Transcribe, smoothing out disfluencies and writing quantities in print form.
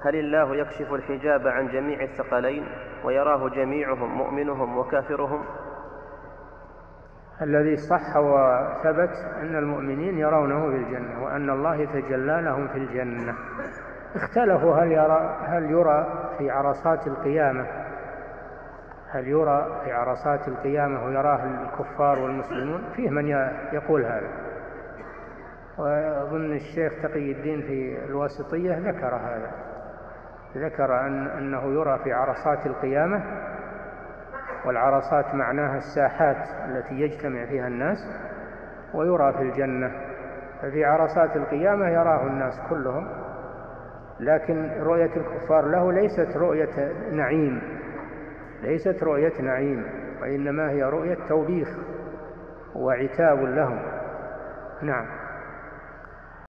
هل الله يكشف الحجاب عن جميع الثقلين ويراه جميعهم مؤمنهم وكافرهم؟ الذي صح وثبت أن المؤمنين يرونه في الجنة، وأن الله يتجلى لهم في الجنة. اختلفوا هل يرى في عرصات القيامة، هل يرى في عرصات القيامة ويراه الكفار والمسلمون؟ فيه من يقول هذا، وأظن الشيخ تقي الدين في الواسطية ذكر هذا، ذكر أنه يرى في عرصات القيامة، والعرصات معناها الساحات التي يجتمع فيها الناس، ويرى في الجنة. ففي عرصات القيامة يراه الناس كلهم، لكن رؤية الكفار له ليست رؤية نعيم، ليست رؤية نعيم، وإنما هي رؤية توبيخ وعتاب لهم. نعم.